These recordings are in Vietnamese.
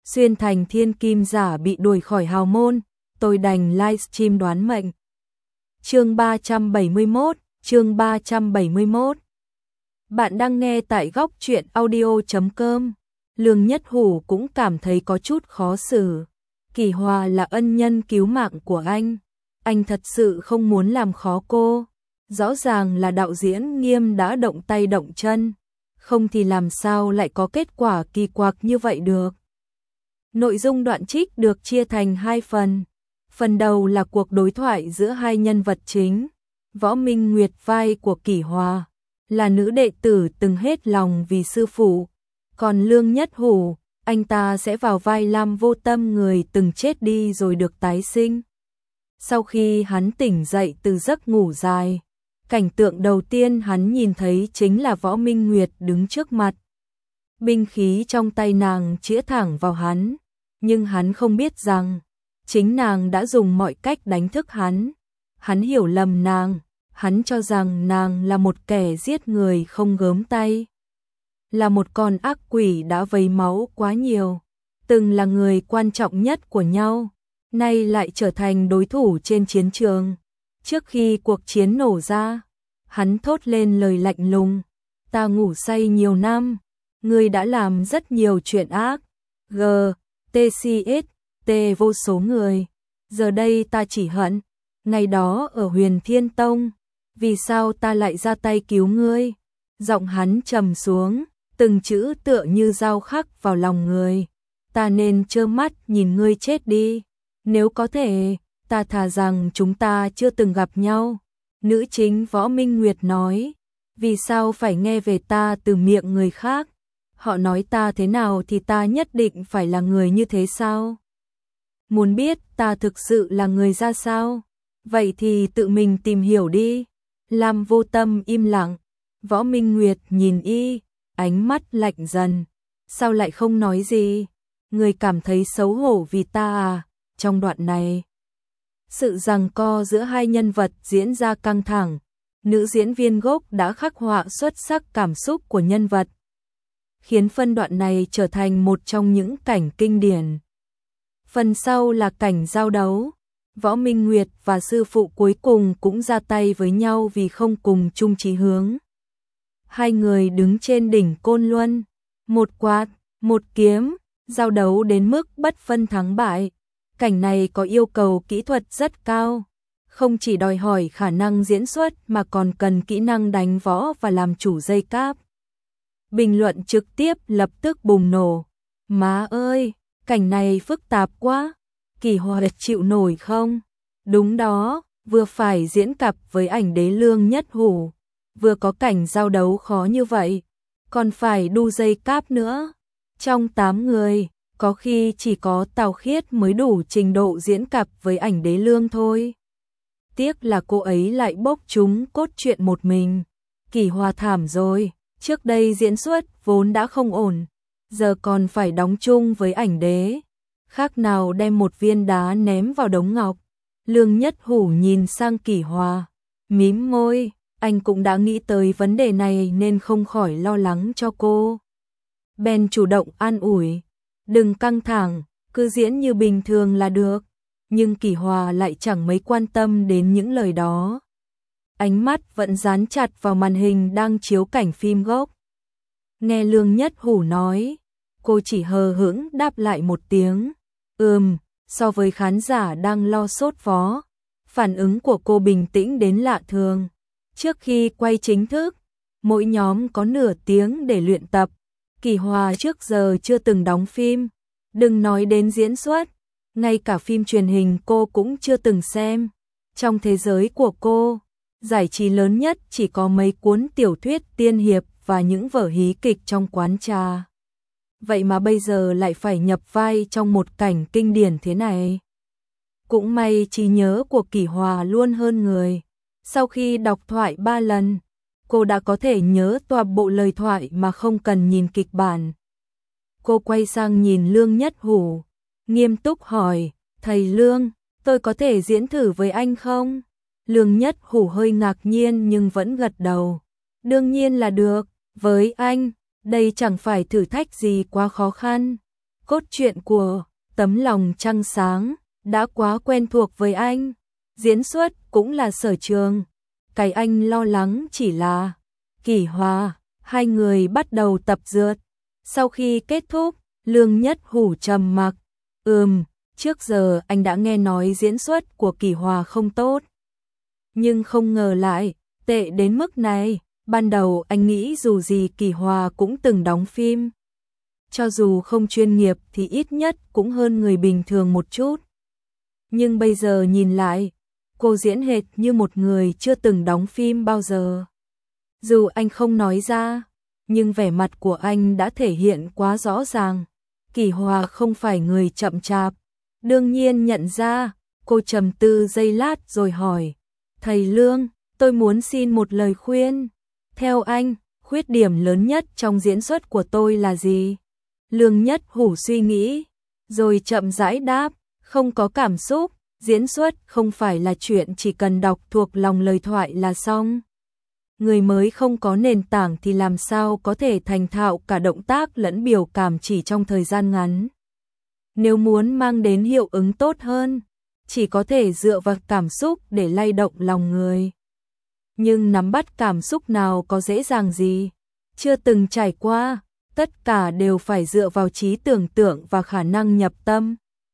xuyên thành thiên kim giả bị đuổi khỏi hào môn, tôi đành livestream đoán mệnh. Chương 371, chương 371. Bạn đang nghe tại góc truyện audio.com. Lương Nhất Hủ cũng cảm thấy có chút khó xử. Kỳ Hòa là ân nhân cứu mạng của anh thật sự không muốn làm khó cô. Rõ ràng là đạo diễn Nghiêm đã động tay động chân, không thì làm sao lại có kết quả kỳ quặc như vậy được. Nội dung đoạn trích được chia thành hai phần. Phần đầu là cuộc đối thoại giữa hai nhân vật chính. Võ Minh Nguyệt vai của Kỳ Hòa là nữ đệ tử từng hết lòng vì sư phụ, còn Lương Nhất Hủ, anh ta sẽ vào vai Lam Vô Tâm, người từng chết đi rồi được tái sinh. Sau khi hắn tỉnh dậy từ giấc ngủ dài, cảnh tượng đầu tiên hắn nhìn thấy chính là Võ Minh Nguyệt đứng trước mặt. Binh khí trong tay nàng chĩa thẳng vào hắn, nhưng hắn không biết rằng chính nàng đã dùng mọi cách đánh thức hắn. Hắn hiểu lầm nàng, hắn cho rằng nàng là một kẻ giết người không gớm tay, là một con ác quỷ đã vấy máu quá nhiều, từng là người quan trọng nhất của nhau, nay lại trở thành đối thủ trên chiến trường. Trước khi cuộc chiến nổ ra, hắn thốt lên lời lạnh lùng: "Ta ngủ say nhiều năm, ngươi đã làm rất nhiều chuyện ác, GTCS vô số người, giờ đây ta chỉ hận ngày đó ở Huyền Thiên Tông, vì sao ta lại ra tay cứu ngươi." Giọng hắn trầm xuống, từng chữ tựa như dao khắc vào lòng người. "Ta nên trơ mắt nhìn ngươi chết đi, nếu có thể, ta thà rằng chúng ta chưa từng gặp nhau." Nữ chính Võ Minh Nguyệt nói: "Vì sao phải nghe về ta từ miệng người khác? Họ nói ta thế nào thì ta nhất định phải là người như thế sao? Muốn biết ta thực sự là người ra sao? Vậy thì tự mình tìm hiểu đi." Lam Vô Tâm im lặng. Võ Minh Nguyệt nhìn y, ánh mắt lạnh dần. "Sao lại không nói gì? Người cảm thấy xấu hổ vì ta à?" Trong đoạn này, sự giằng co giữa hai nhân vật diễn ra căng thẳng. Nữ diễn viên gốc đã khắc họa xuất sắc cảm xúc của nhân vật, khiến phân đoạn này trở thành một trong những cảnh kinh điển. Phần sau là cảnh giao đấu. Võ Minh Nguyệt và sư phụ cuối cùng cũng ra tay với nhau vì không cùng chung chí hướng. Hai người đứng trên đỉnh Côn Luân, một quạt, một kiếm, giao đấu đến mức bất phân thắng bại. Cảnh này có yêu cầu kỹ thuật rất cao, không chỉ đòi hỏi khả năng diễn xuất mà còn cần kỹ năng đánh võ và làm chủ dây cáp. Bình luận trực tiếp lập tức bùng nổ: "Má ơi, cảnh này phức tạp quá, Kỳ Hòa chịu nổi không?" Đúng đó, vừa phải diễn cặp với ảnh đế Lương Nhất Hủ, vừa có cảnh giao đấu khó như vậy, còn phải đu dây cáp nữa. Trong 8 người, có khi chỉ có Tào Khiết mới đủ trình độ diễn cặp với ảnh đế Lương thôi. Tiếc là cô ấy lại bốc trúng cốt truyện một mình. Kỳ Hòa thảm rồi, trước đây diễn xuất vốn đã không ổn, giờ còn phải đóng chung với ảnh đế, khác nào đem một viên đá ném vào đống ngọc. Lương Nhất Hủ nhìn sang Kỳ Hòa, mím môi, anh cũng đã nghĩ tới vấn đề này nên không khỏi lo lắng cho cô. Bèn chủ động an ủi: "Đừng căng thẳng, cứ diễn như bình thường là được." Nhưng Kỳ Hòa lại chẳng mấy quan tâm đến những lời đó. Ánh mắt vẫn dán chặt vào màn hình đang chiếu cảnh phim gốc. Nghe Lương Nhất Hủ nói, cô chỉ hờ hững đáp lại một tiếng: So với khán giả đang lo sốt vó, phản ứng của cô bình tĩnh đến lạ thường. Trước khi quay chính thức, mỗi nhóm có nửa tiếng để luyện tập. Kỳ Hòa trước giờ chưa từng đóng phim, đừng nói đến diễn xuất, ngay cả phim truyền hình cô cũng chưa từng xem. Trong thế giới của cô, giải trí lớn nhất chỉ có mấy cuốn tiểu thuyết tiên hiệp và những vở hí kịch trong quán trà. Vậy mà bây giờ lại phải nhập vai trong một cảnh kinh điển thế này. Cũng may trí nhớ của Kỳ Hòa luôn hơn người. Sau khi đọc thoại 3 lần, cô đã có thể nhớ toàn bộ lời thoại mà không cần nhìn kịch bản. Cô quay sang nhìn Lương Nhất Hủ, nghiêm túc hỏi: "Thầy Lương, tôi có thể diễn thử với anh không?" Lương Nhất Hủ hơi ngạc nhiên nhưng vẫn gật đầu: "Đương nhiên là được, với anh, đây chẳng phải thử thách gì quá khó khăn." Cốt truyện của Tấm lòng trăng sáng đã quá quen thuộc với anh, diễn xuất cũng là sở trường. Cái anh lo lắng chỉ là Kỷ Hòa. Hai người bắt đầu tập dượt. Sau khi kết thúc, Lương Nhất Hủ trầm mặc. Trước giờ anh đã nghe nói diễn xuất của Kỷ Hòa không tốt, nhưng không ngờ lại tệ đến mức này. Ban đầu anh nghĩ dù gì Kỷ Hòa cũng từng đóng phim, cho dù không chuyên nghiệp thì ít nhất cũng hơn người bình thường một chút. Nhưng bây giờ nhìn lại, cô diễn hệt như một người chưa từng đóng phim bao giờ. Dù anh không nói ra, nhưng vẻ mặt của anh đã thể hiện quá rõ ràng. Kỷ Hòa không phải người chậm chạp. Đương nhiên nhận ra, cô trầm tư giây lát rồi hỏi. Thầy Lương, tôi muốn xin một lời khuyên. Theo anh, khuyết điểm lớn nhất trong diễn xuất của tôi là gì? Lương Nhất Hủ suy nghĩ, rồi chậm rãi đáp, không có cảm xúc. Diễn xuất không phải là chuyện chỉ cần đọc thuộc lòng lời thoại là xong. Người mới không có nền tảng thì làm sao có thể thành thạo cả động tác lẫn biểu cảm chỉ trong thời gian ngắn. Nếu muốn mang đến hiệu ứng tốt hơn, chỉ có thể dựa vào cảm xúc để lay động lòng người. Nhưng nắm bắt cảm xúc nào có dễ dàng gì? Chưa từng trải qua, tất cả đều phải dựa vào trí tưởng tượng và khả năng nhập tâm.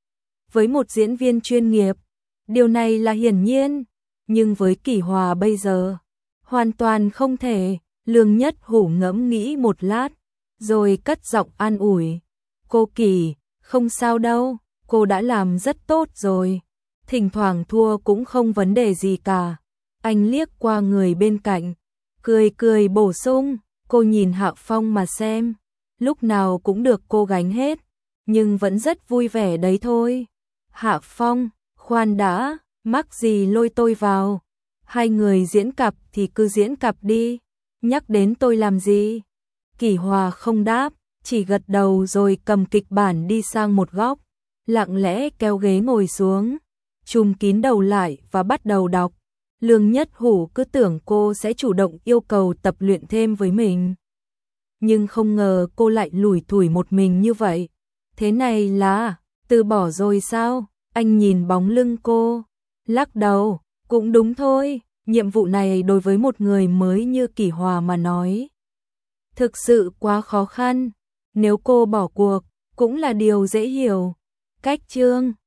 Với một diễn viên chuyên nghiệp, điều này là hiển nhiên, nhưng với Kỷ Hòa bây giờ, hoàn toàn không thể. Lương Nhất Hủ ngẫm nghĩ một lát, rồi cất giọng an ủi. Cô Kỷ, không sao đâu, cô đã làm rất tốt rồi. Thỉnh thoảng thua cũng không vấn đề gì cả. Anh liếc qua người bên cạnh, cười cười bổ sung, cô nhìn Hạ Phong mà xem, lúc nào cũng được cô gánh hết, nhưng vẫn rất vui vẻ đấy thôi. Hạ Phong, khoan đã, mắc gì lôi tôi vào? Hai người diễn cặp thì cứ diễn cặp đi, nhắc đến tôi làm gì? Kỷ Hòa không đáp, chỉ gật đầu rồi cầm kịch bản đi sang một góc, lặng lẽ kéo ghế ngồi xuống, trùm kín đầu lại và bắt đầu đọc. Lương Nhất Hủ cứ tưởng cô sẽ chủ động yêu cầu tập luyện thêm với mình, nhưng không ngờ cô lại lủi thủi một mình như vậy. Thế này là từ bỏ rồi sao? Anh nhìn bóng lưng cô, lắc đầu, cũng đúng thôi, nhiệm vụ này đối với một người mới như Kỷ Hòa mà nói, thực sự quá khó khăn. Nếu cô bỏ cuộc, cũng là điều dễ hiểu. Cách chương